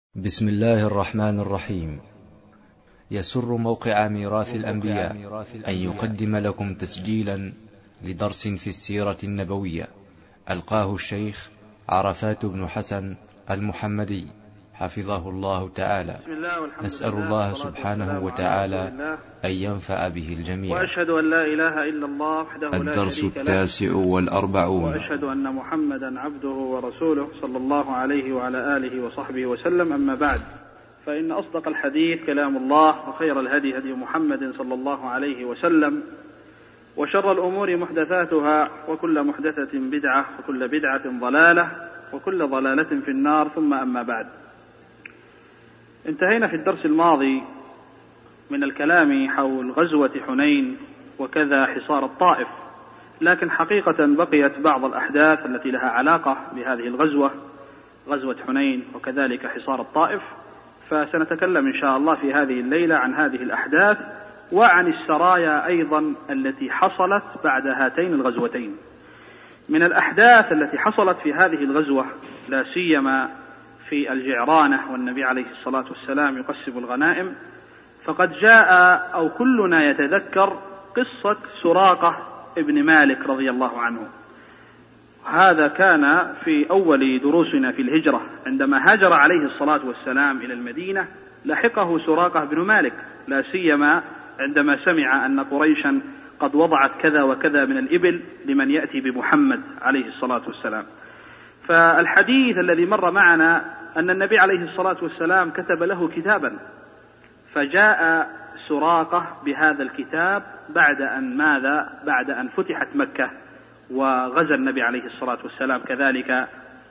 بسم الله الرحمن الرحيم. يسر موقع ميراث الأنبياء أن يقدم لكم تسجيلا لدرس في السيرة النبوية ألقاه الشيخ عرفات بن حسن المحمدي حفظه الله تعالى. نسأل الله سبحانه وتعالى أن ينفع به الجميع. وأشهد أن لا إله إلا الله وحده لا الدرس شريك له. التاسع والأربعون. وأشهد أن محمدا عبده ورسوله صلى الله عليه وعلى آله وصحبه وسلم. أما بعد، فإن أصدق الحديث كلام الله، وخير الهدي هدي محمد صلى الله عليه وسلم، وشر الأمور محدثاتها، وكل محدثة بدعة، وكل بدعة ضلالة، وكل ضلالة في النار. ثم أما بعد، انتهينا في الدرس الماضي من الكلام حول غزوة حنين وكذا حصار الطائف، لكن حقيقة بقيت بعض الأحداث التي لها علاقة بهذه الغزوة، غزوة حنين وكذلك حصار الطائف، فسنتكلم إن شاء الله في هذه الليلة عن هذه الأحداث وعن السرايا أيضا التي حصلت بعد هاتين الغزوتين. من الأحداث التي حصلت في هذه الغزوة لا سيما في الجعرانة والنبي عليه الصلاة والسلام يقسم الغنائم، فقد جاء أو كلنا يتذكر قصة سراقة ابن مالك رضي الله عنه. هذا كان في أول دروسنا في الهجرة، عندما هاجر عليه الصلاة والسلام إلى المدينة لحقه سراقة بن مالك، لا سيما عندما سمع أن قريشا قد وضعت كذا وكذا من الإبل لمن يأتي بمحمد عليه الصلاة والسلام. فالحديث الذي مر معنا أن النبي عليه الصلاة والسلام كتب له كتابا، فجاء سراقة بهذا الكتاب بعد أن فتحت مكة وغزا النبي عليه الصلاة والسلام كذلك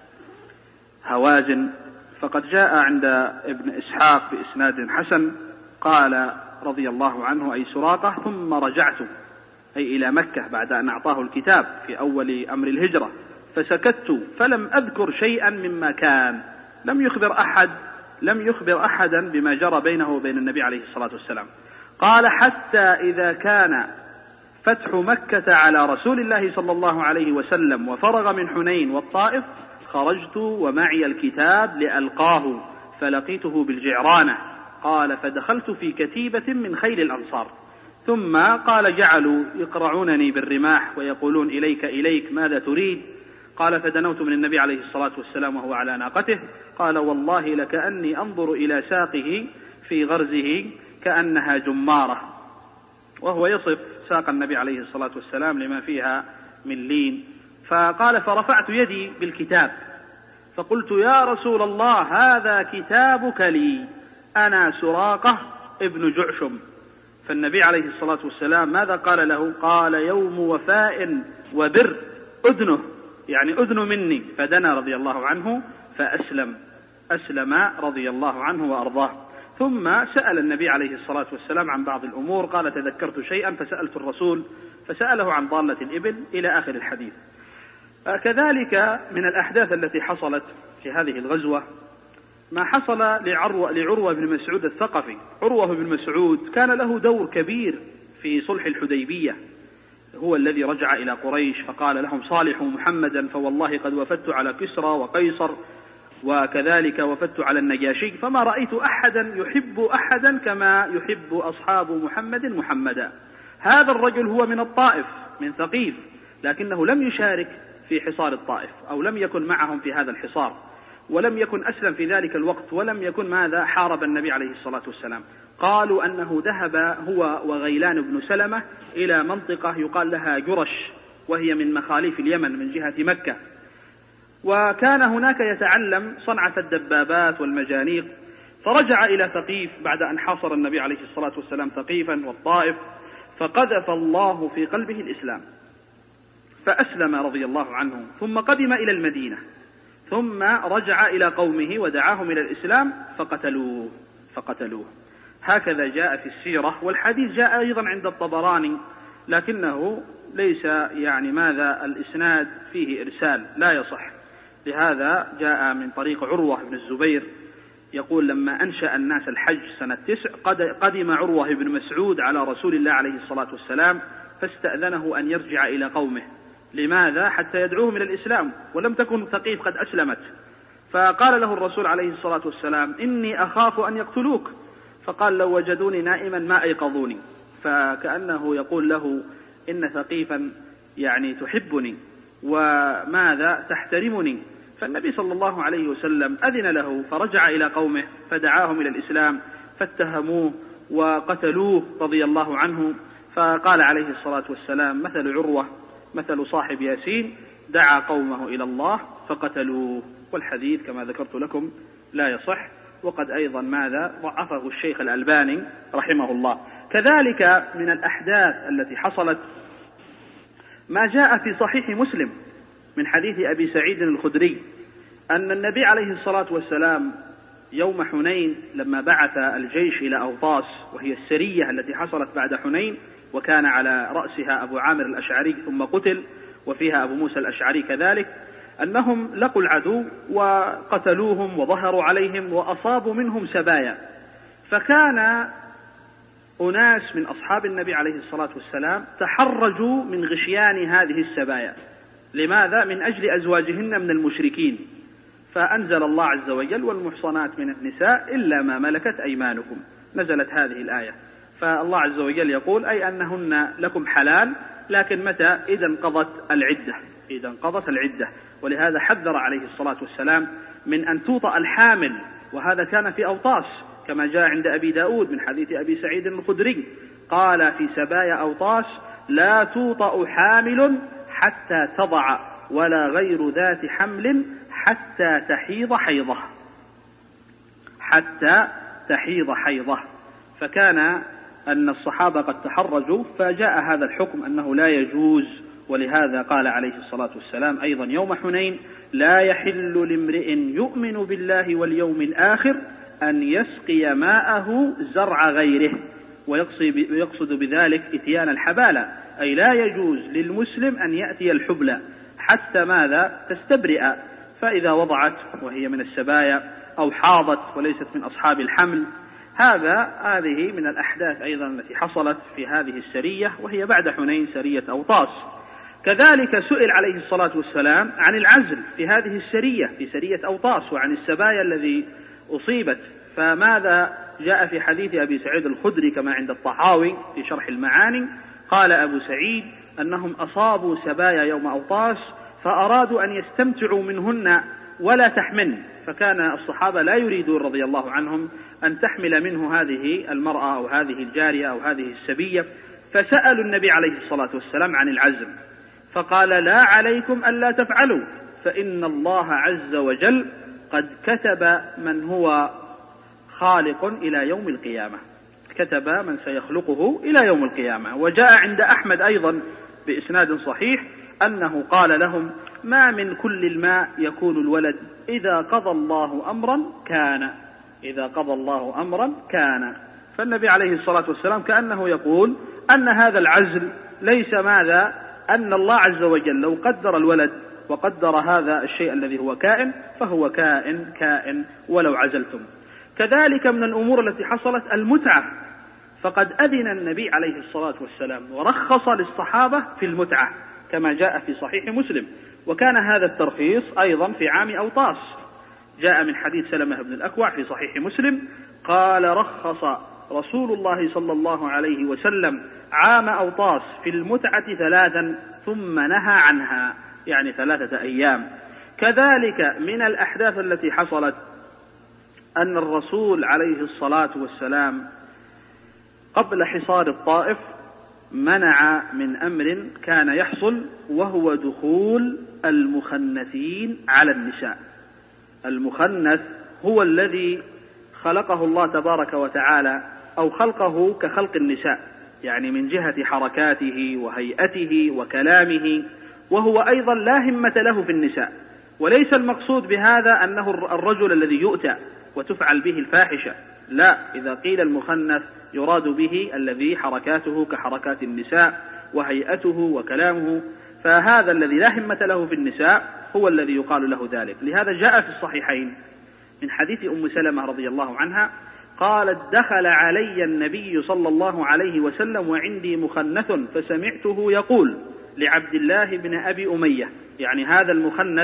هوازن. فقد جاء عند ابن إسحاق بإسناد حسن قال رضي الله عنه أي سراقة: ثم رجعت أي إلى مكة بعد أن أعطاه الكتاب في أول أمر الهجرة، فسكت فلم أذكر شيئا مما كان. لم يخبر أحدا بما جرى بينه وبين النبي عليه الصلاة والسلام. قال: حتى إذا كان فتح مكة على رسول الله صلى الله عليه وسلم وفرغ من حنين والطائف، خرجت ومعي الكتاب لألقاه، فلقيته بالجعرانة. قال: فدخلت في كتيبة من خيل الأنصار، ثم قال: جعلوا يقرعونني بالرماح ويقولون إليك إليك ماذا تريد؟ قال: فدنوت من النبي عليه الصلاة والسلام وهو على ناقته. قال: والله لكأني أنظر إلى ساقه في غرزه كأنها جمارة، وهو يصف ساق النبي عليه الصلاة والسلام لما فيها من لين. فقال: فرفعت يدي بالكتاب فقلت: يا رسول الله، هذا كتابك لي، أنا سراقة ابن جعشم. فالنبي عليه الصلاة والسلام ماذا قال له؟ قال: يوم وفاء وبر، أذنه يعني أذن مني. فدنا رضي الله عنه أسلم رضي الله عنه وأرضاه. ثم سأل النبي عليه الصلاة والسلام عن بعض الأمور، قال: تذكرت شيئا فسألت الرسول فسأله عن ضالة الإبل إلى آخر الحديث. كذلك من الأحداث التي حصلت في هذه الغزوة ما حصل لعروة بن مسعود الثقفي. عروة بن مسعود كان له دور كبير في صلح الحديبية، هو الذي رجع إلى قريش فقال لهم: صالحوا محمدا فوالله قد وفدت على كسرى وقيصر، وكذلك وفدت على النجاشي، فما رأيت أحدا يحب أحدا كما يحب أصحاب محمدا. هذا الرجل هو من الطائف، من ثقيف، لكنه لم يشارك في حصار الطائف، أو لم يكن معهم في هذا الحصار، ولم يكن أسلم في ذلك الوقت، ولم يكن حارب النبي عليه الصلاة والسلام. قالوا أنه ذهب هو وغيلان بن سلمة إلى منطقة يقال لها جرش، وهي من مخاليف اليمن من جهة مكة، وكان هناك يتعلم صنعة الدبابات والمجانيق. فرجع إلى ثقيف بعد أن حاصر النبي عليه الصلاة والسلام ثقيفا والطائف، فقذف الله في قلبه الإسلام فأسلم رضي الله عنه، ثم قدم إلى المدينة، ثم رجع إلى قومه ودعاهم إلى الإسلام فقتلوه. هكذا جاء في السيرة، والحديث جاء أيضا عند الطبراني، لكنه ليس الإسناد فيه إرسال، لا يصح. لهذا جاء من طريق عروة بن الزبير يقول: لما أنشأ الناس الحج سنة 9 قدم عروة بن مسعود على رسول الله عليه الصلاة والسلام فاستأذنه أن يرجع إلى قومه. لماذا؟ حتى يدعوهم إلى الإسلام، ولم تكن ثقيف قد أسلمت. فقال له الرسول عليه الصلاة والسلام: إني أخاف أن يقتلوك. فقال: لو وجدوني نائما ما أيقظوني. فكأنه يقول له: إن ثقيفا يعني تحبني وماذا تحترمني. فالنبي صلى الله عليه وسلم أذن له، فرجع إلى قومه فدعاهم إلى الإسلام، فاتهموه وقتلوه رضي الله عنه. فقال عليه الصلاة والسلام: مثل عروة مثل صاحب ياسين، دعا قومه إلى الله فقتلوه. والحديث كما ذكرت لكم لا يصح، وقد أيضا ماذا ضعفه الشيخ الألباني رحمه الله. كذلك من الأحداث التي حصلت ما جاء في صحيح مسلم من حديث أبي سعيد الخدري أن النبي عليه الصلاة والسلام يوم حنين لما بعث الجيش إلى أوطاس، وهي السرية التي حصلت بعد حنين، وكان على رأسها أبو عامر الأشعري ثم قتل، وفيها أبو موسى الأشعري كذلك، أنهم لقوا العدو وقتلوهم وظهروا عليهم وأصابوا منهم سبايا. فكان أناس من أصحاب النبي عليه الصلاة والسلام تحرجوا من غشيان هذه السبايا. لماذا؟ من أجل أزواجهن من المشركين. فأنزل الله عز وجل: والمحصنات من النساء إلا ما ملكت أيمانكم. نزلت هذه الآية. فالله عز وجل يقول أي أنهن لكم حلال، لكن متى؟ إذا انقضت العدة. ولهذا حذر عليه الصلاة والسلام من أن توطأ الحامل، وهذا كان في أوطاس كما جاء عند أبي داود من حديث أبي سعيد الخدري قال في سبايا أوطاس: لا توطأ حامل حتى تضع، ولا غير ذات حمل حتى تحيض حيضة. فكان أن الصحابة قد تحرجوا، فجاء هذا الحكم أنه لا يجوز. ولهذا قال عليه الصلاة والسلام أيضا يوم حنين: لا يحل لامرئ يؤمن بالله واليوم الآخر أن يسقي ماءه زرع غيره. ويقصد بذلك إتيان الحبالة، أي لا يجوز للمسلم أن يأتي الحبلى حتى ماذا؟ تستبرئ. فإذا وضعت وهي من السبايا أو حاضت وليست من أصحاب الحمل. هذه من الأحداث أيضا التي حصلت في هذه السرية، وهي بعد حنين سرية أوطاس. كذلك سئل عليه الصلاة والسلام عن العزل في هذه السرية، في سرية أوطاس، وعن السبايا الذي أصيبت. فماذا جاء في حديث أبي سعيد الخدري كما عند الطحاوي في شرح المعاني؟ قال أبو سعيد أنهم أصابوا سبايا يوم أوطاس فأرادوا أن يستمتعوا منهن ولا تحملن، فكان الصحابة لا يريدون رضي الله عنهم أن تحمل منه هذه المرأة أو هذه الجارية أو هذه السبية، فسألوا النبي عليه الصلاة والسلام عن العزم، فقال: لا عليكم ألا تفعلوا، فإن الله عز وجل قد كتب من هو خالق إلى يوم القيامة، كتب من سيخلقه إلى يوم القيامة. وجاء عند أحمد أيضا بإسناد صحيح أنه قال لهم: ما من كل الماء يكون الولد، إذا قضى الله أمرا كان. فالنبي عليه الصلاة والسلام كأنه يقول أن هذا العزل ليس ماذا؟ أن الله عز وجل لو قدر الولد وقدر هذا الشيء الذي هو كائن فهو كائن ولو عزلتم. كذلك من الأمور التي حصلت المتعة، فقد أذن النبي عليه الصلاة والسلام ورخص للصحابة في المتعة كما جاء في صحيح مسلم، وكان هذا الترخيص أيضا في عام أوطاس. جاء من حديث سلمة بن الأكوع في صحيح مسلم قال: رخص رسول الله صلى الله عليه وسلم عام أوطاس في المتعة 3 ثم نهى عنها، يعني 3 أيام. كذلك من الأحداث التي حصلت أن الرسول عليه الصلاة والسلام قبل حصار الطائف منع من أمر كان يحصل، وهو دخول المخنثين على النساء. المخنث هو الذي خلقه الله تبارك وتعالى، أو خلقه كخلق النساء، يعني من جهة حركاته وهيئته وكلامه، وهو أيضا لا همة له في النساء. وليس المقصود بهذا أنه الرجل الذي يؤتى وتفعل به الفاحشة، لا، إذا قيل المخنث يراد به الذي حركاته كحركات النساء وهيئته وكلامه، فهذا الذي لا همة له في النساء هو الذي يقال له ذلك. لهذا جاء في الصحيحين من حديث أم سلمة رضي الله عنها قالت: دخل علي النبي صلى الله عليه وسلم وعندي مخنث فسمعته يقول لعبد الله بن أبي أمية، يعني هذا المخنث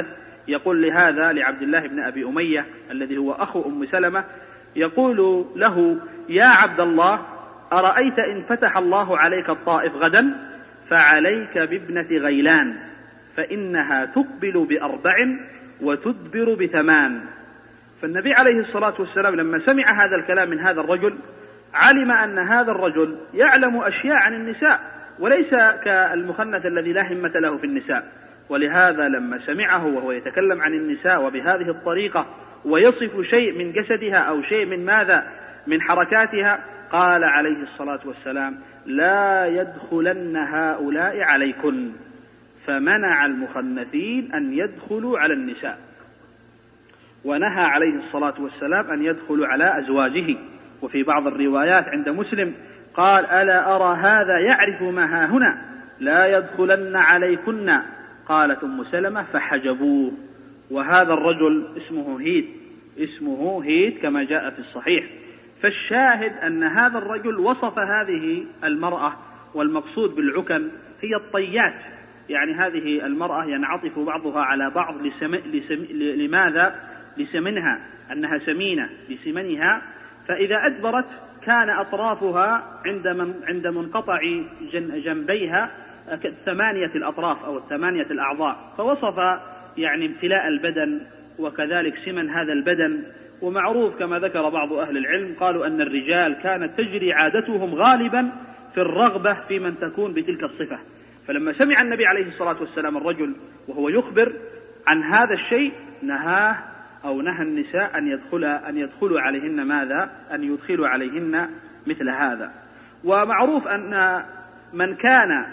يقول لهذا لعبد الله بن أبي أمية الذي هو أخو أم سلمة، يقول له: يا عبد الله، أرأيت إن فتح الله عليك الطائف غدا فعليك بابنة غيلان، فإنها تقبل ب4 وتدبر ب8. فالنبي عليه الصلاة والسلام لما سمع هذا الكلام من هذا الرجل علم أن هذا الرجل يعلم أشياء عن النساء وليس كالمخنث الذي لا همة له في النساء، ولهذا لما سمعه وهو يتكلم عن النساء وبهذه الطريقة ويصف شيء من جسدها أو شيء من ماذا من حركاتها قال عليه الصلاة والسلام: لا يدخلن هؤلاء عليكن، فمنع المخنثين أن يدخلوا على النساء، ونهى عليه الصلاة والسلام أن يدخلوا على أزواجه. وفي بعض الروايات عند مسلم قال: ألا أرى هذا يعرف ما ها هنا، لا يدخلن عليكن. قالت أم سلمة: فحجبوه. وهذا الرجل اسمه هيد كما جاء في الصحيح. فالشاهد أن هذا الرجل وصف هذه المرأة، والمقصود بالعكن هي الطيات، يعني هذه المرأة ينعطف بعضها على بعض لماذا؟ لسمنها، أنها سمينة لسمنها، فإذا أدبرت كان أطرافها عند منقطع جنبيها 8 الأطراف أو 8 الأعضاء، فوصف يعني امتلاء البدن وكذلك سمن هذا البدن. ومعروف كما ذكر بعض أهل العلم قالوا أن الرجال كانت تجري عادتهم غالبا في الرغبة في من تكون بتلك الصفة، فلما سمع النبي عليه الصلاة والسلام الرجل وهو يخبر عن هذا الشيء نهى النساء أن يدخلوا عليهن ماذا؟ أن يدخلوا عليهن مثل هذا. ومعروف أن من كان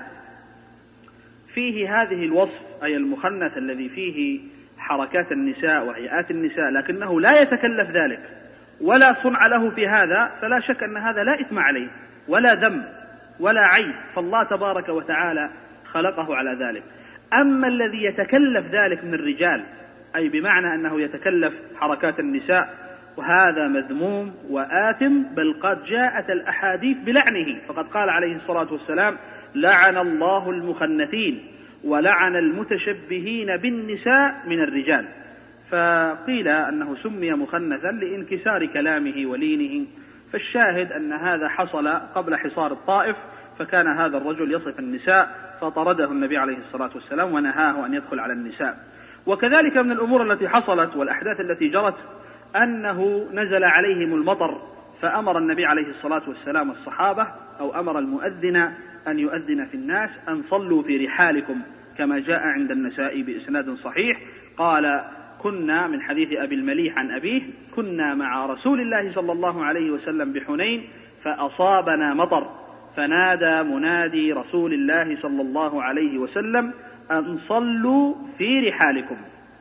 فيه هذه الوصف أي المخنث الذي فيه حركات النساء وهيئات النساء لكنه لا يتكلف ذلك ولا صنع له في هذا، فلا شك أن هذا لا إثم عليه ولا ذنب ولا عيب، فالله تبارك وتعالى خلقه على ذلك. أما الذي يتكلف ذلك من الرجال أي بمعنى أنه يتكلف حركات النساء، وهذا مذموم وآثم، بل قد جاءت الأحاديث بلعنه، فقد قال عليه الصلاة والسلام: لعن الله المخنثين ولعن المتشبهين بالنساء من الرجال. فقيل أنه سمي مخنثا لانكسار كلامه ولينه. فالشاهد أن هذا حصل قبل حصار الطائف، فكان هذا الرجل يصف النساء فطرده النبي عليه الصلاة والسلام ونهاه أن يدخل على النساء. وكذلك من الأمور التي حصلت والأحداث التي جرت أنه نزل عليهم المطر، فأمر النبي عليه الصلاة والسلام الصحابة أو أمر المؤذن أن يؤذن في الناس أن صلوا في رحالكم، كما جاء عند النسائي بإسناد صحيح قال: كنا من حديث أبي المليح عن أبيه: كنا مع رسول الله صلى الله عليه وسلم بحنين فأصابنا مطر، فنادى منادي رسول الله صلى الله عليه وسلم أن صلوا في رحالكم.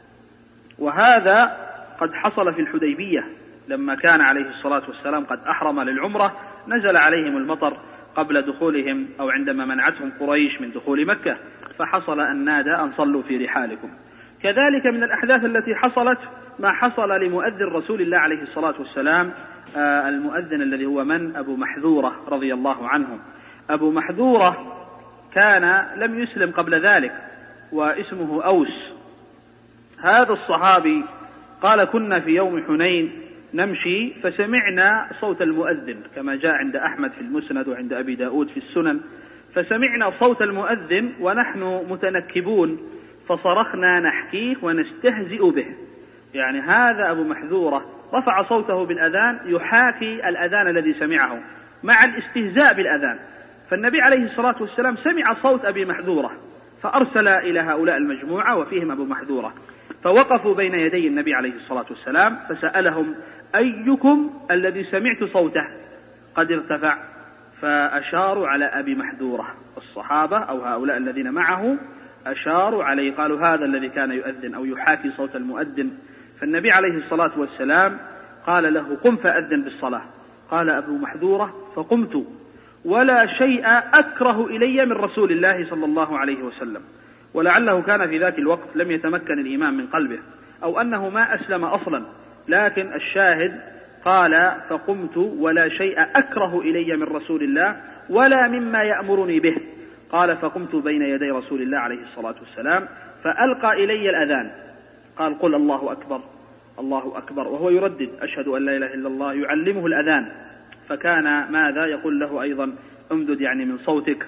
وهذا قد حصل في الحديبية لما كان عليه الصلاة والسلام قد أحرم للعمرة، نزل عليهم المطر قبل دخولهم أو عندما منعتهم قريش من دخول مكة، فحصل أن نادى أن صلوا في رحالكم. كذلك من الأحداث التي حصلت ما حصل لمؤذن رسول الله عليه الصلاة والسلام، المؤذن الذي هو من؟ أبو محذورة رضي الله عنه. أبو محذورة كان لم يسلم قبل ذلك واسمه أوس. هذا الصحابي قال: كنا في يوم حنين نمشي فسمعنا صوت المؤذن، كما جاء عند أحمد في المسند وعند أبي داود في السنن، فسمعنا صوت المؤذن ونحن متنكبون فصرخنا نحكيه ونستهزئ به. يعني هذا أبو محذورة رفع صوته بالأذان يحاكي الأذان الذي سمعه مع الاستهزاء بالأذان. فالنبي عليه الصلاة والسلام سمع صوت أبي محذورة فأرسل إلى هؤلاء المجموعة وفيهم أبو محذورة، فوقفوا بين يدي النبي عليه الصلاة والسلام فسألهم: أيكم الذي سمعت صوته قد ارتفع؟ فأشاروا على أبي محذورة، الصحابة أو هؤلاء الذين معه أشاروا عليه، قالوا: هذا الذي كان يؤذن أو يحاكي صوت المؤذن. فالنبي عليه الصلاة والسلام قال له: قم فأذن بالصلاة. قال أبو محذورة: فقمت، ولا شيء أكره إلي من رسول الله صلى الله عليه وسلم. ولعله كان في ذاك الوقت لم يتمكن الإيمان من قلبه أو أنه ما أسلم أصلا، لكن الشاهد قال: فقمت ولا شيء أكره إلي من رسول الله ولا مما يأمرني به. قال: فقمت بين يدي رسول الله عليه الصلاة والسلام فألقى إلي الأذان قال قل الله أكبر الله أكبر، وهو يردد أشهد أن لا إله إلا الله، يعلمه الأذان، فكان ماذا يقول له أيضا امدد يعني من صوتك.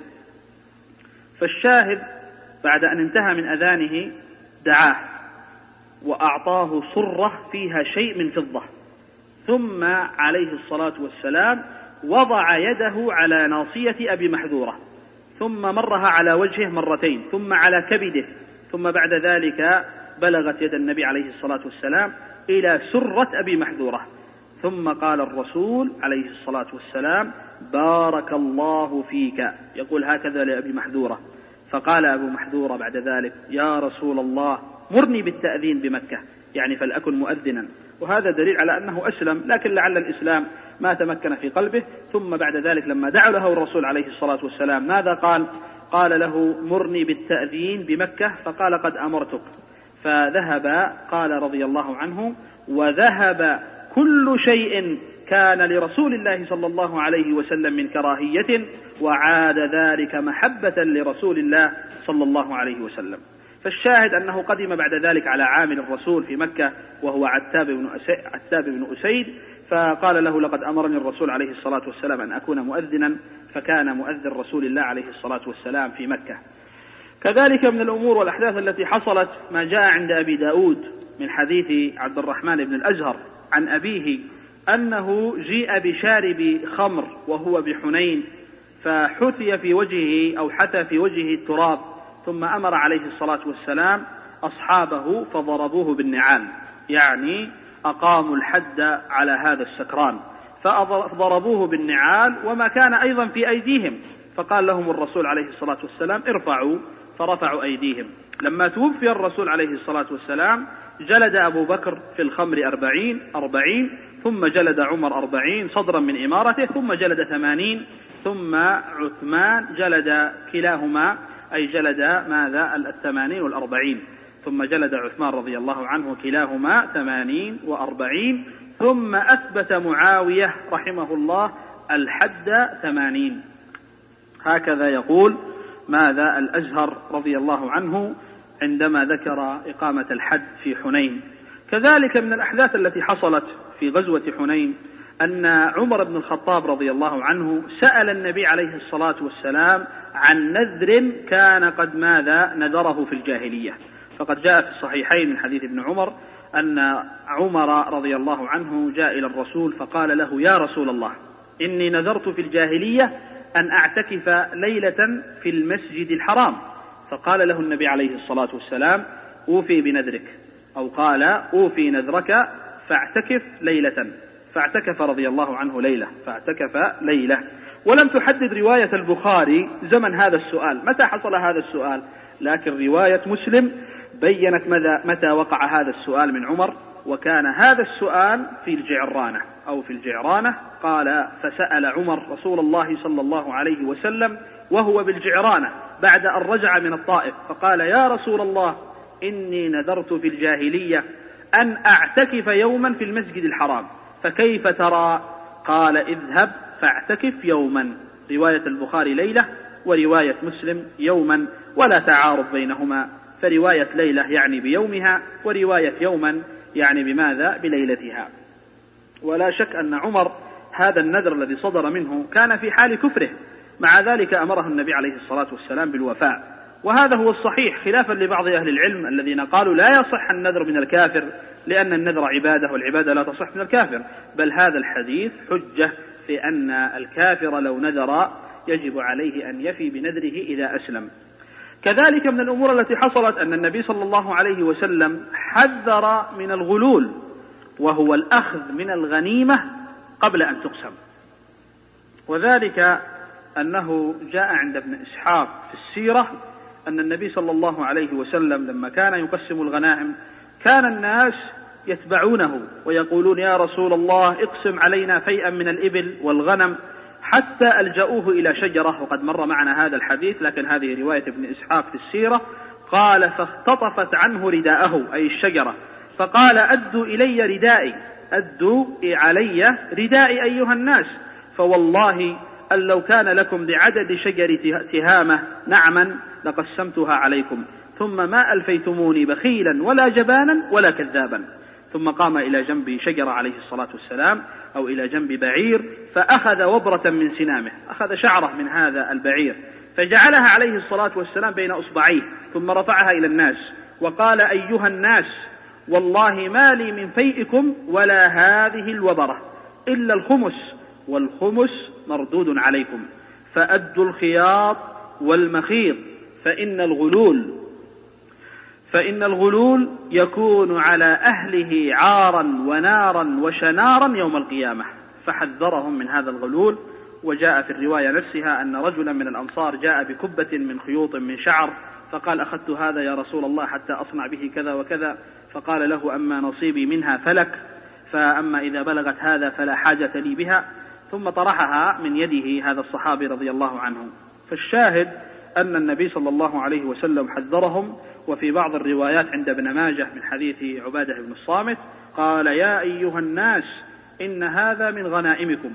فالشاهد بعد أن انتهى من أذانه دعاه وأعطاه صرة فيها شيء من فضة، ثم عليه الصلاة والسلام وضع يده على ناصية أبي محذورة، ثم مرها على وجهه مرتين، ثم على كبده، ثم بعد ذلك بلغت يد النبي عليه الصلاة والسلام إلى سرة أبي محذورة، ثم قال الرسول عليه الصلاة والسلام بارك الله فيك، يقول هكذا لأبي محذورة. فقال أبو محذورة بعد ذلك يا رسول الله مرني بالتأذين بمكة، يعني فلأكن مؤذنا، وهذا دليل على أنه أسلم، لكن لعل الإسلام ما تمكن في قلبه. ثم بعد ذلك لما دعا له الرسول عليه الصلاة والسلام ماذا قال؟ قال له مرني بالتأذين بمكة، فقال قد أمرتك، فذهب. قال رضي الله عنه وذهب كل شيء كان لرسول الله صلى الله عليه وسلم من كراهية، وعاد ذلك محبة لرسول الله صلى الله عليه وسلم. فالشاهد أنه قدم بعد ذلك على عامل الرسول في مكة وهو عتاب بن أسيد، فقال له لقد أمرني الرسول عليه الصلاة والسلام أن أكون مؤذنا، فكان مؤذن رسول الله عليه الصلاة والسلام في مكة. كذلك من الأمور والأحداث التي حصلت ما جاء عند أبي داود من حديث عبد الرحمن بن الأزهر عن أبيه أنه جيء بشارب خمر وهو بحنين، فحثي في وجهه أو حثى في وجهه التراب، ثم أمر عليه الصلاة والسلام أصحابه فضربوه بالنعال، يعني أقاموا الحد على هذا السكران، فضربوه بالنعال وما كان أيضا في أيديهم، فقال لهم الرسول عليه الصلاة والسلام ارفعوا، فرفعوا أيديهم. لما توفي الرسول عليه الصلاة والسلام جلد أبو بكر في الخمر 40، ثم جلد عمر 40 صدرا من إمارته، ثم جلد 80، ثم عثمان جلد كلاهما، أي جلد ماذا 80 و40، ثم جلد عثمان رضي الله عنه كلاهما 80 و40، ثم أثبت معاوية رحمه الله الحد 80. هكذا يقول ماذا الأزهر رضي الله عنه عندما ذكر إقامة الحد في حنين. كذلك من الأحداث التي حصلت في غزوة حنين أن عمر بن الخطاب رضي الله عنه سأل النبي عليه الصلاة والسلام عن نذر كان قد ماذا نذره في الجاهلية، فقد جاء في الصحيحين من حديث ابن عمر أن عمر رضي الله عنه جاء إلى الرسول فقال له يا رسول الله إني نذرت في الجاهلية أن أعتكف ليلة في المسجد الحرام، فقال له النبي عليه الصلاة والسلام أوفي بنذرك، أو قال أوفي نذرك فاعتكف ليلة، فاعتكف رضي الله عنه ليلة، فاعتكف ليلة. ولم تحدد رواية البخاري زمن هذا السؤال متى حصل هذا السؤال، لكن رواية مسلم بيّنت متى وقع هذا السؤال من عمر، وكان هذا السؤال في الجعرانة أو في الجعرانة. قال فسأل عمر رسول الله صلى الله عليه وسلم وهو بالجعرانة بعد أن رجع من الطائف، فقال يا رسول الله إني نذرت في الجاهلية أن أعتكف يوما في المسجد الحرام، فكيف ترى؟ قال اذهب فاعتكف يوما. رواية البخاري ليلة ورواية مسلم يوما، ولا تعارض بينهما، فرواية ليلة يعني بيومها، ورواية يوما يعني بماذا؟ بليلتها. ولا شك أن عمر هذا النذر الذي صدر منه كان في حال كفره، مع ذلك أمره النبي عليه الصلاة والسلام بالوفاء، وهذا هو الصحيح خلافا لبعض أهل العلم الذين قالوا لا يصح النذر من الكافر لأن النذر عبادة والعبادة لا تصح من الكافر، بل هذا الحديث حجة في أن الكافر لو نذر يجب عليه أن يفي بنذره إذا أسلم. كذلك من الأمور التي حصلت أن النبي صلى الله عليه وسلم حذر من الغلول، وهو الأخذ من الغنيمة قبل أن تقسم، وذلك أنه جاء عند ابن إسحاق في السيرة أن النبي صلى الله عليه وسلم لما كان يقسم الغنائم كان الناس يتبعونه ويقولون يا رسول الله اقسم علينا فيئا من الإبل والغنم، حتى ألجأوه إلى شجرة، وقد مر معنا هذا الحديث لكن هذه رواية ابن إسحاق في السيرة. قال فاختطفت عنه رداءه أي الشجرة، فقال أدوا إلي ردائي، أدوا علي ردائي أيها الناس، فوالله أن لو كان لكم بعدد شجر تهامة نعما لقسمتها عليكم، ثم ما ألفيتموني بخيلا ولا جبانا ولا كذابا. ثم قام إلى جنب شجرة عليه الصلاة والسلام أو إلى جنب بعير، فأخذ وبرة من سنامه، أخذ شعرة من هذا البعير فجعلها عليه الصلاة والسلام بين أصبعيه، ثم رفعها إلى الناس وقال: أيها الناس، والله ما لي من فيئكم ولا هذه الوبرة إلا الخمس، والخمس مردود عليكم، فأدوا الخياط والمخيط، فإن الغلول يكون على أهله عارا ونارا وشنارا يوم القيامة. فحذرهم من هذا الغلول. وجاء في الرواية نفسها أن رجلا من الأنصار جاء بكبة من خيوط من شعر فقال: أخذت هذا يا رسول الله حتى أصنع به كذا وكذا، فقال له: أما نصيبي منها فلك، فأما إذا بلغت هذا فلا حاجة لي بها، ثم طرحها من يده هذا الصحابي رضي الله عنه. فالشاهد أن النبي صلى الله عليه وسلم حذرهم. وفي بعض الروايات عند ابن ماجه من حديث عبادة بن الصامت قال: يا أيها الناس إن هذا من غنائمكم،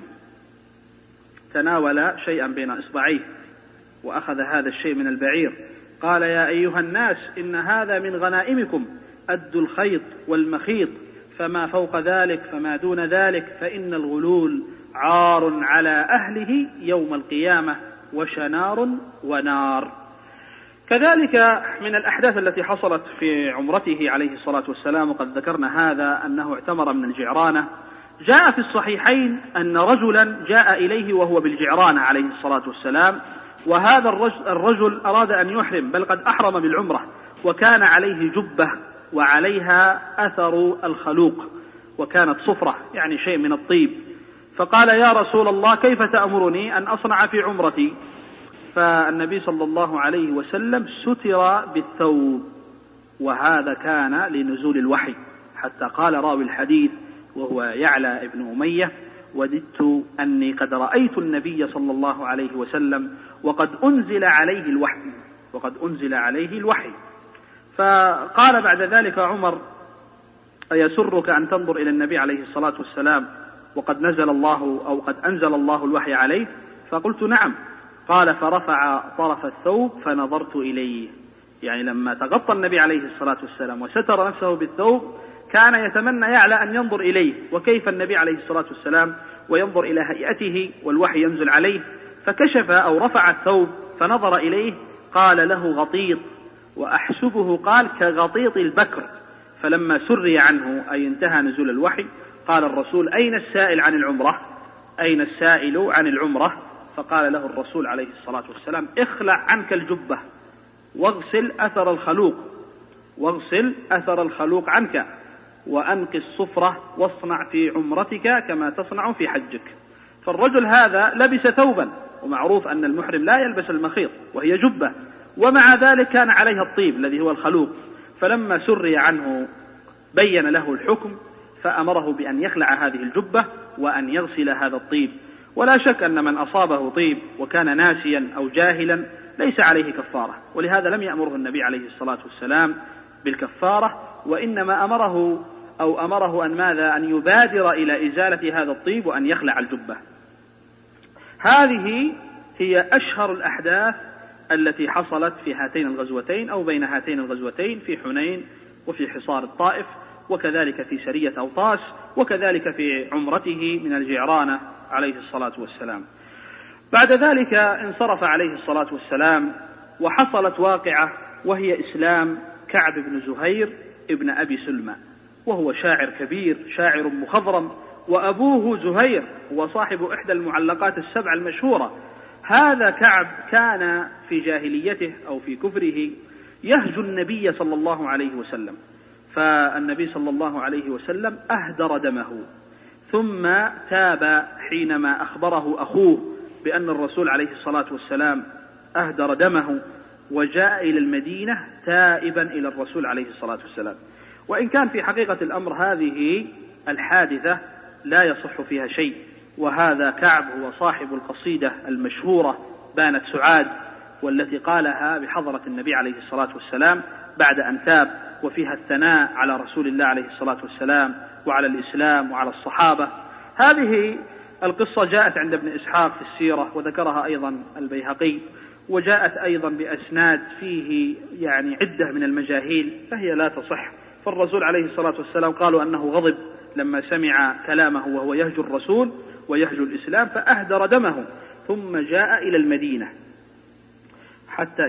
تناول شيئا بين إصبعيه وأخذ هذا الشيء من البعير، قال: يا أيها الناس إن هذا من غنائمكم، أدوا الخيط والمخيط، فما فوق ذلك فما دون ذلك، فإن الغلول عار على أهله يوم القيامة وشنار ونار. كذلك من الأحداث التي حصلت في عمرته عليه الصلاة والسلام، وقد ذكرنا هذا، أنه اعتمر من الجعرانة. جاء في الصحيحين أن رجلا جاء إليه وهو بالجعرانة عليه الصلاة والسلام، وهذا الرجل أراد أن يحرم، بل قد أحرم بالعمرة، وكان عليه جبة وعليها أثر الخلوق، وكانت صفرة يعني شيء من الطيب. فقال: يا رسول الله، كيف تأمرني أن أصنع في عمرتي؟ فالنبي صلى الله عليه وسلم ستر بالثوب، وهذا كان لنزول الوحي، حتى قال راوي الحديث وهو يعلى ابن أمية: وددت أني قد رأيت النبي صلى الله عليه وسلم وقد أنزل عليه الوحي. فقال بعد ذلك عمر: أيسرك أن تنظر إلى النبي عليه الصلاة والسلام وقد أنزل الله الوحي عليه؟ فقلت: نعم. قال: فرفع طرف الثوب فنظرت إليه، يعني لما تغطى النبي عليه الصلاة والسلام وستر نفسه بالثوب كان يتمنى يعلى أن ينظر إليه، وكيف النبي عليه الصلاة والسلام وينظر إلى هيئته والوحي ينزل عليه. فكشف أو رفع الثوب فنظر إليه، قال له: غطيط، وأحسبه قال كغطيط البكر. فلما سري عنه أي انتهى نزول الوحي قال الرسول: أين السائل عن العمرة؟ فقال له الرسول عليه الصلاة والسلام: اخلع عنك الجبة واغسل أثر الخلوق عنك، وأنق الصفرة، واصنع في عمرتك كما تصنع في حجك. فالرجل هذا لبس ثوبا، ومعروف أن المحرم لا يلبس المخيط وهي جبة، ومع ذلك كان عليها الطيب الذي هو الخلوق. فلما سري عنه بين له الحكم، فأمره بأن يخلع هذه الجبة وأن يغسل هذا الطيب. ولا شك أن من أصابه طيب وكان ناسيا أو جاهلا ليس عليه كفارة، ولهذا لم يأمره النبي عليه الصلاة والسلام بالكفارة، وإنما أمره أن يبادر إلى إزالة هذا الطيب وأن يخلع الجبة. هذه هي أشهر الأحداث التي حصلت في هاتين الغزوتين أو بين هاتين الغزوتين، في حنين وفي حصار الطائف، وكذلك في سرية أوطاس، وكذلك في عمرته من الجعرانة عليه الصلاة والسلام. بعد ذلك انصرف عليه الصلاة والسلام، وحصلت واقعة، وهي إسلام كعب بن زهير ابن أبي سلمى، وهو شاعر كبير، شاعر مخضرم، وأبوه زهير هو صاحب إحدى المعلقات السبع المشهورة. هذا كعب كان في جاهليته أو في كفره يهجو النبي صلى الله عليه وسلم، فالنبي صلى الله عليه وسلم أهدر دمه، ثم تاب حينما أخبره أخوه بأن الرسول عليه الصلاة والسلام أهدر دمه، وجاء إلى المدينة تائبا إلى الرسول عليه الصلاة والسلام. وإن كان في حقيقة الأمر هذه الحادثة لا يصح فيها شيء، وهذا كعب هو صاحب القصيدة المشهورة بانت سعاد، والتي قالها بحضرة النبي عليه الصلاة والسلام بعد أن تاب، وفيها الثناء على رسول الله عليه الصلاة والسلام وعلى الإسلام وعلى الصحابة. هذه القصة جاءت عند ابن إسحاق في السيرة، وذكرها أيضا البيهقي، وجاءت أيضا بأسناد فيه يعني عدة من المجاهيل فهي لا تصح. فالرسول عليه الصلاة والسلام قالوا أنه غضب لما سمع كلامه وهو يهجو الرسول ويهجو الإسلام فأهدر دمه، ثم جاء إلى المدينة حتى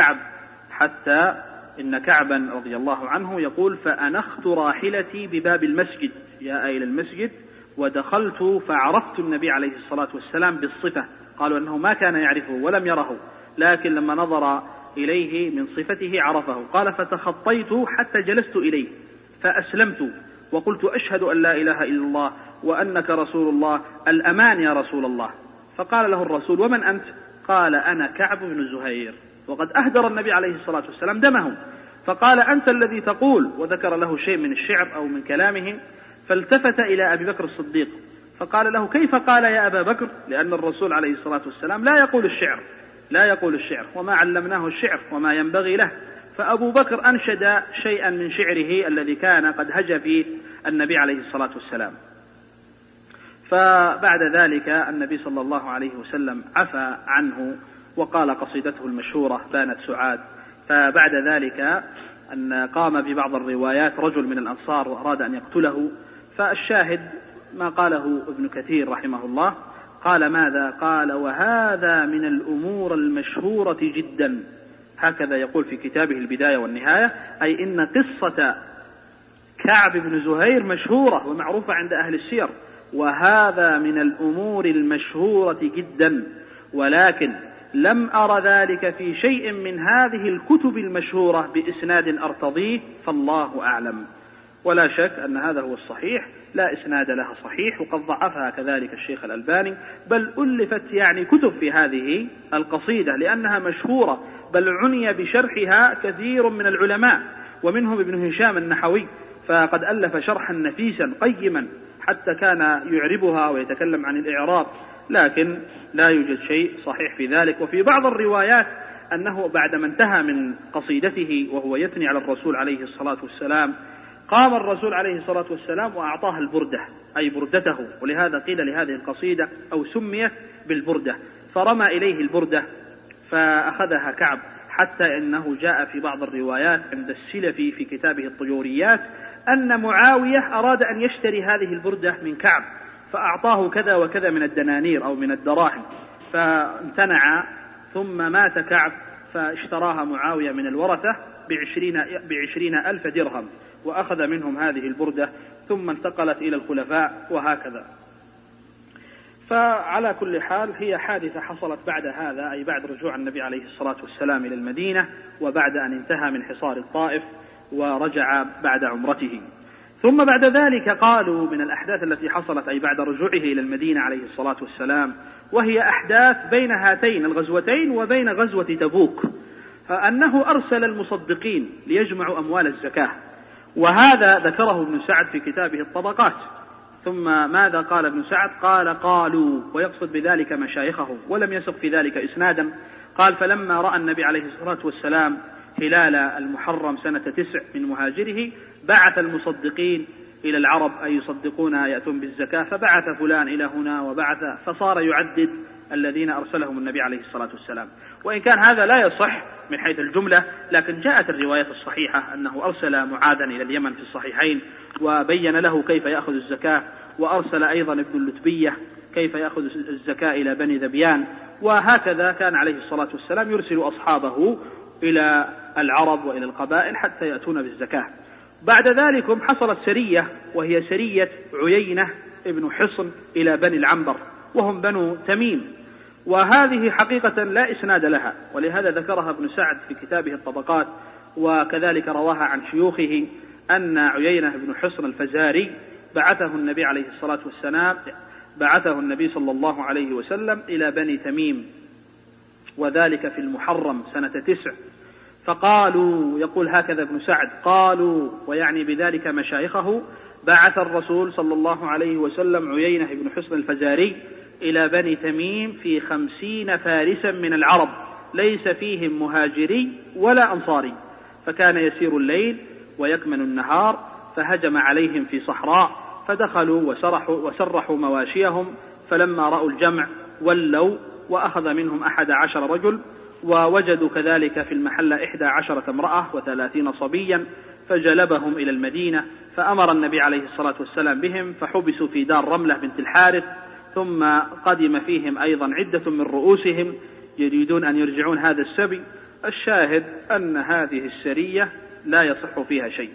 إن كعبا رضي الله عنه يقول: فأنخت راحلتي بباب المسجد، جاء إلى المسجد ودخلت فعرفت النبي عليه الصلاة والسلام بالصفة. قالوا أنه ما كان يعرفه ولم يره، لكن لما نظر إليه من صفته عرفه. قال: فتخطيت حتى جلست إليه فأسلمت وقلت: أشهد أن لا إله إلا الله وأنك رسول الله، الأمان يا رسول الله. فقال له الرسول: ومن أنت؟ قال: أنا كعب بن زهير. وقد أهدر النبي عليه الصلاة والسلام دمه. فقال: أنت الذي تقول، وذكر له شيء من الشعر أو من كلامه. فالتفت إلى أبي بكر الصديق فقال له: كيف قال يا أبا بكر؟ لأن الرسول عليه الصلاة والسلام لا يقول الشعر وما علمناه الشعر وما ينبغي له. فأبو بكر أنشد شيئا من شعره الذي كان قد هجى فيه النبي عليه الصلاة والسلام. فبعد ذلك النبي صلى الله عليه وسلم عفى عنه وقال قصيدته المشهورة بانت سعاد. فبعد ذلك أن قام ببعض الروايات رجل من الأنصار وأراد أن يقتله، فالشاهد ما قاله ابن كثير رحمه الله قال: ماذا؟ قال: وهذا من الأمور المشهورة جدا. هكذا يقول في كتابه البداية والنهاية، أي إن قصة كعب بن زهير مشهورة ومعروفة عند أهل السير، وهذا من الأمور المشهورة جدا، ولكن لم أر ذلك في شيء من هذه الكتب المشهورة بإسناد أرتضيه، فالله أعلم. ولا شك أن هذا هو الصحيح، لا إسناد لها صحيح، وقد ضعفها كذلك الشيخ الألباني، بل ألفت يعني كتب في هذه القصيدة لأنها مشهورة، بل عني بشرحها كثير من العلماء ومنهم ابن هشام النحوي، فقد ألف شرحا نفيسا قيما حتى كان يعربها ويتكلم عن الإعراب، لكن لا يوجد شيء صحيح في ذلك. وفي بعض الروايات أنه بعدما انتهى من قصيدته وهو يثني على الرسول عليه الصلاة والسلام، قام الرسول عليه الصلاة والسلام وأعطاه البردة، أي بردته، ولهذا قيل لهذه القصيدة أو سميت بالبردة، فرمى إليه البردة فأخذها كعب، حتى إنه جاء في بعض الروايات عند السلفي في كتابه الطيوريات أن معاوية أراد أن يشتري هذه البردة من كعب فأعطاه كذا وكذا من الدنانير أو من الدراهم، فامتنع، ثم مات كعب فاشتراها معاوية من الورثة ب20,000 درهم، وأخذ منهم هذه البردة، ثم انتقلت إلى الخلفاء وهكذا. فعلى كل حال هي حادثة حصلت بعد هذا، أي بعد رجوع النبي عليه الصلاة والسلام إلى المدينة، وبعد أن انتهى من حصار الطائف ورجع بعد عمرته. ثم بعد ذلك قالوا من الأحداث التي حصلت أي بعد رجوعه إلى المدينة عليه الصلاة والسلام، وهي أحداث بين هاتين الغزوتين وبين غزوة تبوك، أنه أرسل المصدقين ليجمعوا أموال الزكاة، وهذا ذكره ابن سعد في كتابه الطبقات. ثم ماذا قال ابن سعد؟ قالوا، ويقصد بذلك مشايخه، ولم يسق في ذلك إسنادا. قال: فلما رأى النبي عليه الصلاة والسلام هلال المحرم سنة 9 من مهاجره بعث المصدقين إلى العرب أي يصدقون يأتون بالزكاة، فبعث فلان إلى هنا وبعث، فصار يعدد الذين أرسلهم النبي عليه الصلاة والسلام. وإن كان هذا لا يصح من حيث الجملة، لكن جاءت الرواية الصحيحة أنه أرسل معاذا إلى اليمن في الصحيحين وبين له كيف يأخذ الزكاة، وأرسل أيضا ابن اللتبية كيف يأخذ الزكاة إلى بني ذبيان، وهكذا كان عليه الصلاة والسلام يرسل أصحابه إلى العرب وإلى القبائل حتى يأتون بالزكاة. بعد ذلك حصلت سرية، وهي سرية عيينة ابن حصن إلى بني العنبر، وهم بنو تميم، وهذه حقيقة لا إسناد لها، ولهذا ذكرها ابن سعد في كتابه الطبقات، وكذلك رواها عن شيوخه أن عيينة بن حصن الفزاري بعثه النبي عليه الصلاة والسلام، بعثه النبي صلى الله عليه وسلم إلى بني تميم، وذلك في المحرم سنة 9. فقالوا، يقول هكذا ابن سعد، قالوا ويعني بذلك مشايخه: بعث الرسول صلى الله عليه وسلم عيينة بن حصن الفزاري إلى بني تميم في 50 فارسا من العرب ليس فيهم مهاجري ولا أنصاري، فكان يسير الليل ويكمن النهار، فهجم عليهم في صحراء، فدخلوا وسرحوا مواشيهم، فلما رأوا الجمع ولوا، وأخذ منهم 11 رجل ووجدوا كذلك في المحلة 11 امرأة و30 صبيا، فجلبهم إلى المدينة، فأمر النبي عليه الصلاة والسلام بهم، فحبسوا في دار رملة بنت الحارث، ثم قدم فيهم أيضا عدة من رؤوسهم يريدون أن يرجعون هذا السبي. الشاهد أن هذه السرية لا يصح فيها شيء.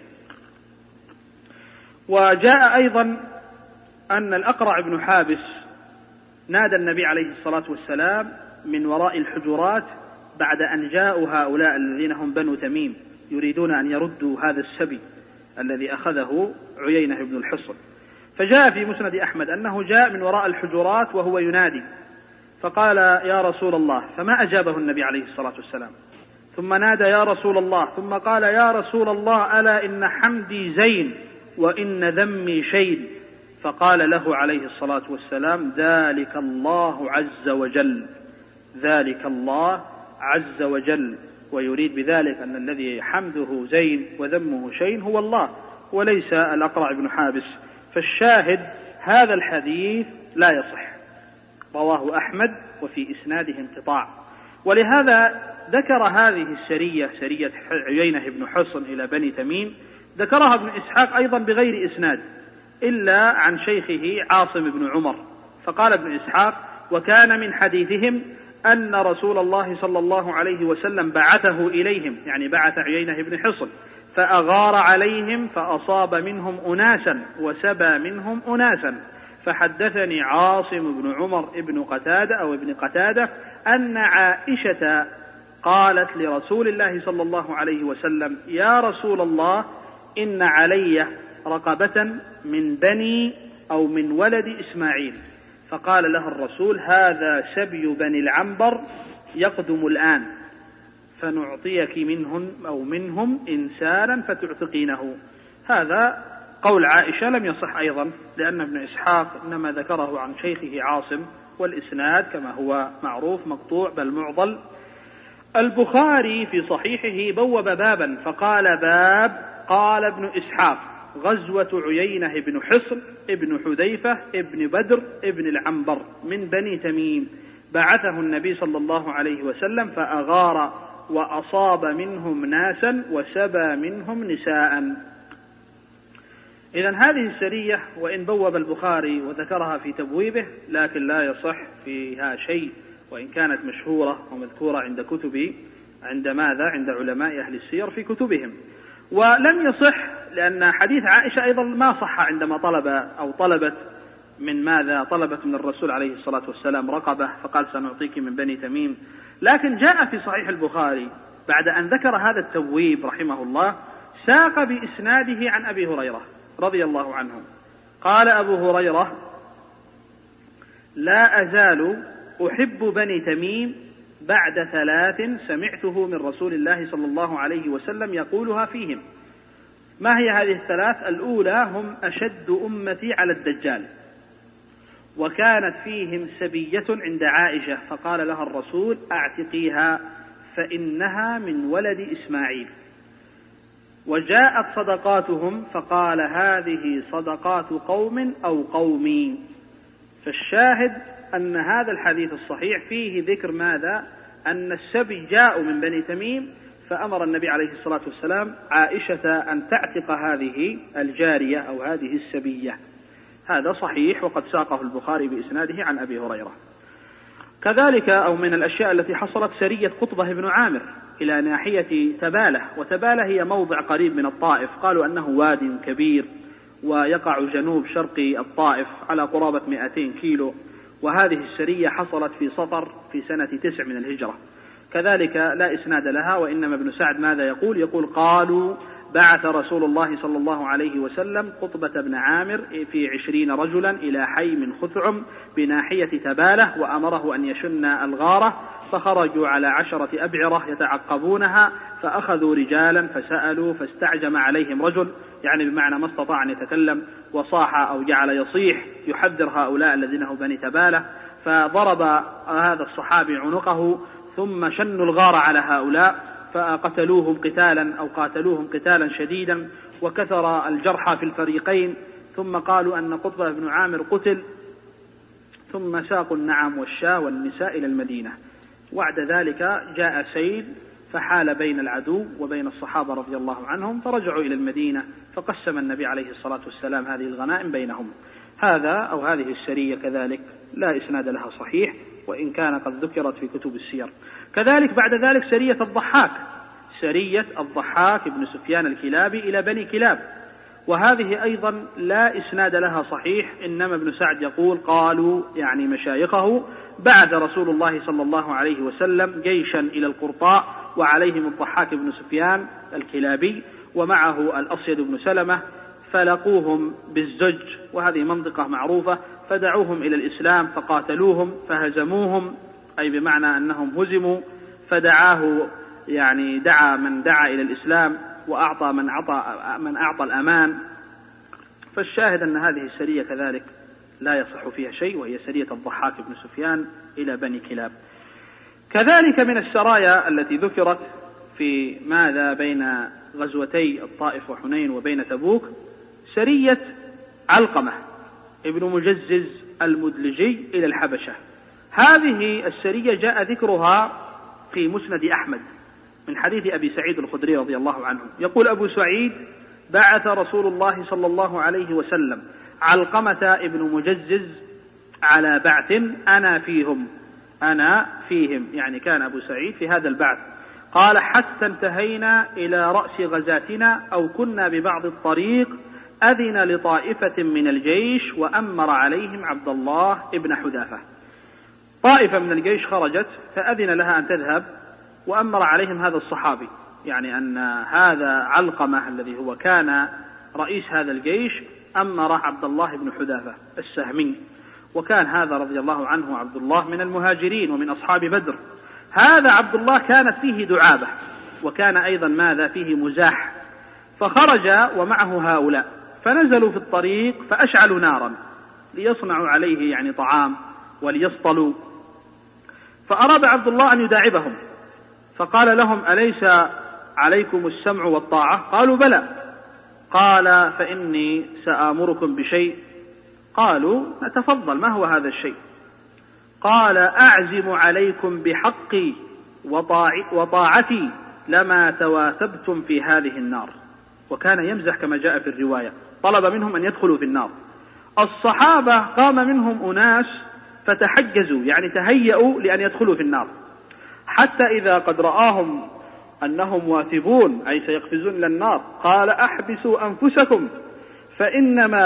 وجاء أيضا أن الأقرع بن حابس نادى النبي عليه الصلاة والسلام من وراء الحجرات بعد أن جاءوا هؤلاء الذين هم بنو تميم يريدون أن يردوا هذا السبي الذي أخذه عيينة بن الحصن، فجاء في مسند أحمد أنه جاء من وراء الحجرات وهو ينادي، فقال يا رسول الله، فما أجابه النبي عليه الصلاة والسلام، ثم نادى يا رسول الله، ثم قال يا رسول الله ألا إن حمدي زين وإن ذمي شين، فقال له عليه الصلاة والسلام ذلك الله عز وجل، ذلك الله عز وجل، ويريد بذلك أن الذي حمده زين وذمه شين هو الله وليس الأقرع بن حابس. فالشاهد هذا الحديث لا يصح، رواه أحمد وفي إسناده انقطاع، ولهذا ذكر هذه السرية، سرية عيينة بن حصن إلى بني تميم، ذكرها ابن إسحاق أيضا بغير إسناد إلا عن شيخه عاصم بن عمر، فقال ابن إسحاق وكان من حديثهم أن رسول الله صلى الله عليه وسلم بعثه إليهم، يعني بعث عيينة بن حصن، فأغار عليهم فأصاب منهم أناسا وسبى منهم أناسا. فحدثني عاصم بن عمر ابن قتادة أو ابن قتادة أن عائشة قالت لرسول الله صلى الله عليه وسلم يا رسول الله إن علي رقبة من بني أو من ولد إسماعيل، فقال لها الرسول هذا سبي بني العنبر يقدم الآن، فنعطيك منهم إنسانا فتعتقينه. هذا قول عائشة لم يصح أيضا، لأن ابن إسحاق إنما ذكره عن شيخه عاصم، والإسناد كما هو معروف مقطوع بل معضل. البخاري في صحيحه بوب بابا فقال باب قال ابن إسحاق غزوة عيينة بن حصن ابن حذيفة ابن بدر ابن العنبر من بني تميم، بعثه النبي صلى الله عليه وسلم فأغار وأصاب منهم ناسا وسبى منهم نساء. إذن هذه السرية وإن بوب البخاري وذكرها في تبويبه لكن لا يصح فيها شيء، وإن كانت مشهورة ومذكورة عند علماء أهل السير في كتبهم. ولم يصح لأن حديث عائشة أيضا ما صح عندما طلبت من الرسول عليه الصلاة والسلام رقبة فقال سنعطيك من بني تميم، لكن جاء في صحيح البخاري بعد أن ذكر هذا التبويب رحمه الله ساق بإسناده عن أبي هريرة رضي الله عنه قال أبو هريرة لا أزال أحب بني تميم بعد 3 سمعته من رسول الله صلى الله عليه وسلم يقولها فيهم. ما هي هذه ال3؟ الأولى هم أشد أمتي على الدجال، وكانت فيهم سبية عند عائشة فقال لها الرسول أعتقيها فإنها من ولد إسماعيل، وجاءت صدقاتهم فقال هذه صدقات قوم أو قومي. فالشاهد أن هذا الحديث الصحيح فيه ذكر ماذا؟ أن السبي جاءوا من بني تميم، فأمر النبي عليه الصلاة والسلام عائشة أن تعتق هذه الجارية أو هذه السبية. هذا صحيح وقد ساقه البخاري بإسناده عن أبي هريرة. كذلك أو من الأشياء التي حصلت سرية قطبة بن عامر إلى ناحية تبالة، وتبالة هي موضع قريب من الطائف، قالوا أنه واد كبير ويقع جنوب شرق الطائف على قرابة 200 كيلو، وهذه السرية حصلت في صفر في سنة 9 من الهجرة. كذلك لا إسناد لها، وإنما ابن سعد ماذا يقول قالوا بعث رسول الله صلى الله عليه وسلم قطبة بن عامر في 20 رجلا إلى حي من خثعم بناحية تبالة، وأمره أن يشن الغارة، فخرجوا على 10 أبعرة يتعقبونها، فأخذوا رجالا فسألوا فاستعجم عليهم رجل، يعني بمعنى ما استطاع أن يتكلم، وصاح أو جعل يصيح يحذر هؤلاء الذين هم بني تبالة، فضرب هذا الصحابي عنقه ثم شنوا الغار على هؤلاء فقاتلوهم قتالا شديدا، وكثر الجرحى في الفريقين، ثم قالوا أن قطبة بن عامر قتل، ثم ساقوا النعم والشاة والنساء إلى المدينة. وبعد ذلك جاء سيل فحال بين العدو وبين الصحابة رضي الله عنهم، فرجعوا إلى المدينة فقسم النبي عليه الصلاة والسلام هذه الغنائم بينهم. هذه السرية كذلك لا إسناد لها صحيح، وإن كان قد ذكرت في كتب السير. كذلك بعد ذلك سرية الضحاك بن سفيان الكلابي إلى بني كلاب، وهذه أيضا لا إسناد لها صحيح، إنما ابن سعد يقول قالوا يعني مشايخه بعث رسول الله صلى الله عليه وسلم جيشا إلى القرطاء وعليهم الضحاك بن سفيان الكلابي ومعه الأصيد بن سلمة، فلقوهم بالزج، وهذه منطقة معروفة، فدعوهم إلى الإسلام فقاتلوهم فهزموهم، أي بمعنى أنهم هزموا، فدعاه يعني دعا من دعا إلى الإسلام وأعطى من أعطى الأمان. فالشاهد أن هذه السرية كذلك لا يصح فيها شيء، وهي سرية الضحاك بن سفيان إلى بني كلاب. كذلك من السرايا التي ذكرت في ماذا بين غزوتي الطائف وحنين وبين تبوك سرية علقمة ابن مجزز المدلجي إلى الحبشة. هذه السرية جاء ذكرها في مسند أحمد من حديث أبي سعيد الخدري رضي الله عنه، يقول أبو سعيد: بعث رسول الله صلى الله عليه وسلم علقمة ابن مجزز على بعث أنا فيهم، يعني كان أبو سعيد في هذا البعث. قال: حتى انتهينا إلى رأس غزاتنا أو كنا ببعض الطريق، أذن لطائفة من الجيش وأمر عليهم عبد الله ابن حذافة. طائفة من الجيش خرجت فأذن لها أن تذهب، وأمر عليهم هذا الصحابي، يعني أن هذا علقمة الذي هو كان رئيس هذا الجيش أمر عبد الله بن حذافة السهمي، وكان هذا رضي الله عنه عبد الله من المهاجرين ومن أصحاب بدر. هذا عبد الله كانت فيه دعابة، وكان أيضا ماذا فيه مزاح، فخرج ومعه هؤلاء، فنزلوا في الطريق فأشعلوا نارا ليصنعوا عليه يعني طعام وليصطلوا، فأراد عبد الله أن يداعبهم، فقال لهم: أليس عليكم السمع والطاعة؟ قالوا: بلى. قال: فإني سآمركم بشيء. قالوا: نتفضل، ما هو هذا الشيء؟ قال: أعزم عليكم بحقي وطاعتي لما تواثبتم في هذه النار. وكان يمزح كما جاء في الرواية، طلب منهم أن يدخلوا في النار. الصحابة قام منهم أناس فتحجزوا، يعني تهيأوا لأن يدخلوا في النار، حتى إذا قد رآهم أنهم واثبون أي سيقفزون إلى النار قال: أحبسوا أنفسكم فإنما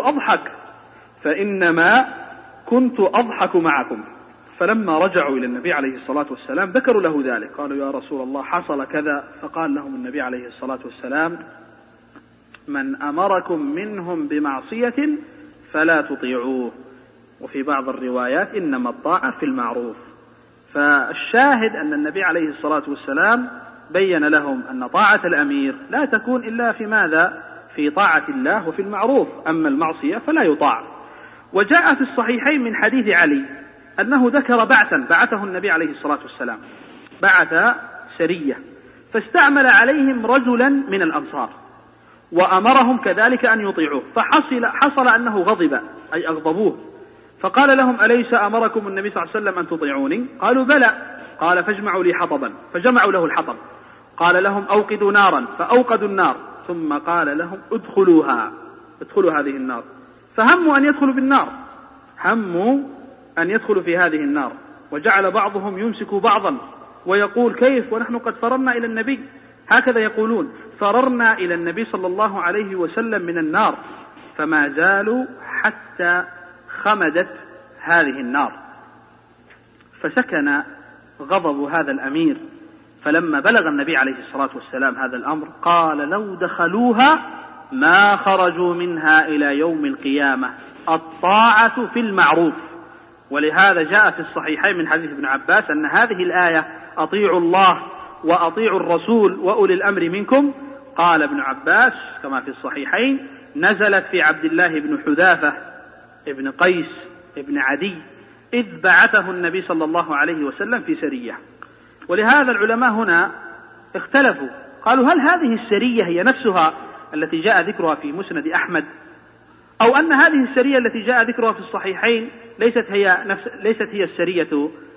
كنت أضحك معكم. فلما رجعوا إلى النبي عليه الصلاة والسلام ذكروا له ذلك، قالوا: يا رسول الله حصل كذا. فقال لهم النبي عليه الصلاة والسلام: من أمركم منهم بمعصية فلا تطيعوه. وفي بعض الروايات: إنما الطاعة في المعروف. فالشاهد أن النبي عليه الصلاة والسلام بين لهم أن طاعة الأمير لا تكون إلا في ماذا؟ في طاعة الله وفي المعروف، أما المعصية فلا يطاع. وجاء في الصحيحين من حديث علي أنه ذكر بعثه النبي عليه الصلاة والسلام، بعث سرية فاستعمل عليهم رجلا من الأنصار وأمرهم كذلك أن يطيعوه، فحصل أنه غضب أي أغضبوه، فقال لهم: أليس أمركم النبي صلى الله عليه وسلم أن تطيعوني؟ قالوا: بلى. قال: فاجمعوا لي حطبا، فجمعوا له الحطب. قال لهم: أوقدوا نارا، فأوقدوا النار، ثم قال لهم: ادخلوا هذه النار. فهموا أن يدخلوا بالنار، هموا أن يدخلوا في هذه النار، وجعل بعضهم يمسك بعضا ويقول: كيف ونحن قد فررنا إلى النبي؟ هكذا يقولون: فررنا إلى النبي صلى الله عليه وسلم من النار. فما زالوا حتى خمدت هذه النار، فسكن غضب هذا الأمير. فلما بلغ النبي عليه الصلاة والسلام هذا الأمر قال: لو دخلوها ما خرجوا منها إلى يوم القيامة، الطاعة في المعروف. ولهذا جاء في الصحيحين من حديث ابن عباس أن هذه الآية: أطيعوا الله وأطيعوا الرسول وأولي الأمر منكم، قال ابن عباس كما في الصحيحين: نزلت في عبد الله بن حذافة ابن قيس ابن عدي إذ بعثه النبي صلى الله عليه وسلم في سرية. ولهذا العلماء هنا اختلفوا، قالوا: هل هذه السرية هي نفسها التي جاء ذكرها في مسند أحمد، أو أن هذه السرية التي جاء ذكرها في الصحيحين ليست هي السرية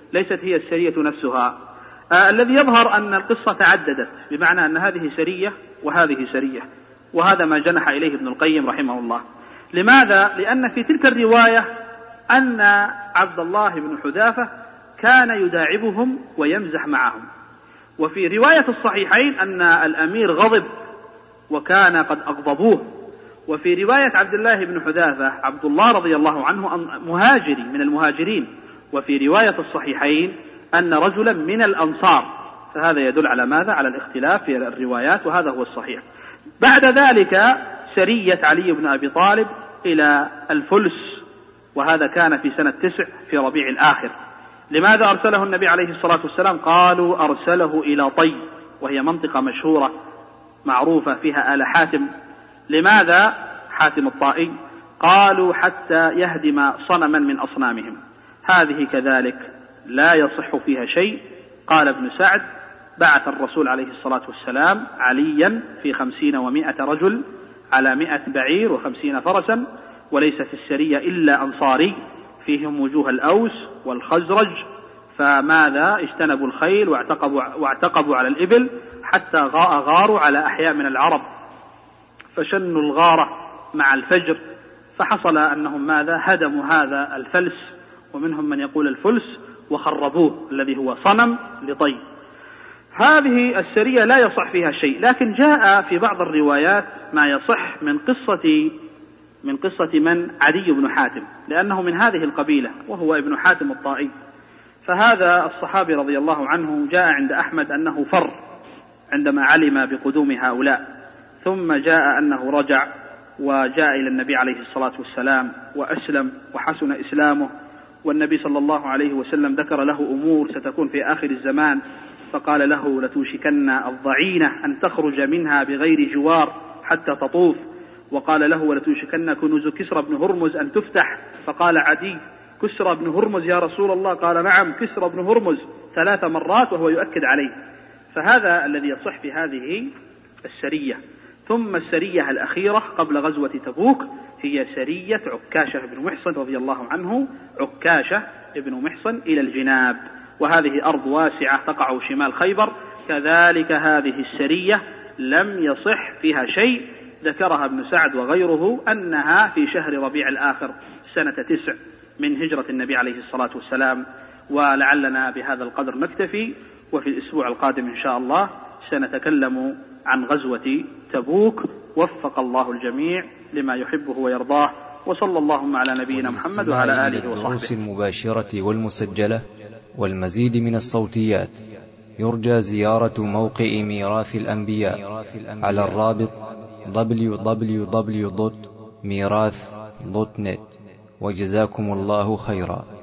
ليست هي السرية نفسها. الذي يظهر أن القصة تعددت، بمعنى أن هذه سرية وهذه سرية، وهذا ما جنح إليه ابن القيم رحمه الله. لماذا؟ لأن في تلك الرواية أن عبد الله بن حذافة كان يداعبهم ويمزح معهم، وفي رواية الصحيحين أن الأمير غضب وكان قد أغضبوه. وفي رواية عبد الله بن حذافة عبد الله رضي الله عنه مهاجري من المهاجرين، وفي رواية الصحيحين أن رجلا من الأنصار، فهذا يدل على ماذا؟ على الاختلاف في الروايات، وهذا هو الصحيح. بعد ذلك سرية علي بن أبي طالب إلى الفلس، وهذا كان في سنة 9 في ربيع الآخر. لماذا أرسله النبي عليه الصلاة والسلام؟ قالوا أرسله إلى طي، وهي منطقة مشهورة معروفة فيها آل حاتم. لماذا حاتم الطائي؟ قالوا حتى يهدم صنما من أصنامهم. هذه كذلك لا يصح فيها شيء. قال ابن سعد: بعث الرسول عليه الصلاة والسلام عليا في 50 و100 رجل على 100 بعير و50 فرسا، وليس في السرية إلا أنصاري فيهم وجوه الأوس والخزرج، فماذا؟ اجتنبوا الخيل واعتقبوا على الإبل حتى غاروا على أحياء من العرب، فشنوا الغارة مع الفجر، فحصل أنهم ماذا؟ هدموا هذا الفلس، ومنهم من يقول الفلس، وخربوه الذي هو صنم لطي. هذه السرية لا يصح فيها شيء، لكن جاء في بعض الروايات ما يصح من قصة من؟ عدي بن حاتم، لأنه من هذه القبيلة وهو ابن حاتم الطائي. فهذا الصحابي رضي الله عنه جاء عند أحمد أنه فر عندما علم بقدوم هؤلاء، ثم جاء أنه رجع وجاء إلى النبي عليه الصلاة والسلام وأسلم وحسن إسلامه، والنبي صلى الله عليه وسلم ذكر له أمور ستكون في آخر الزمان، فقال له: لتوشكن الضعينة أن تخرج منها بغير جوار حتى تطوف. وقال له: ولتوشكن كنوز كسرى بن هرمز أن تفتح. فقال عدي: كسرى بن هرمز يا رسول الله؟ قال: نعم، كسرى بن هرمز 3 مرات، وهو يؤكد عليه. فهذا الذي يصح في هذه السرية. ثم السرية الأخيرة قبل غزوة تبوك هي سرية عكاشة بن محصن رضي الله عنه، عكاشة بن محصن إلى الجناب، وهذه أرض واسعة تقع شمال خيبر. كذلك هذه السرية لم يصح فيها شيء، ذكرها ابن سعد وغيره أنها في شهر ربيع الآخر سنة 9 من هجرة النبي عليه الصلاة والسلام. ولعلنا بهذا القدر نكتفي، وفي الأسبوع القادم إن شاء الله سنتكلم عن غزوة تبوك. وفق الله الجميع لما يحبه ويرضاه، وصلى اللهم على نبينا محمد وعلى آله وصحبه. الدروس المباشرة والمسجلة والمزيد من الصوتيات يرجى زيارة موقع ميراث الأنبياء على الرابط www.mirath.net. وجزاكم الله خيرا.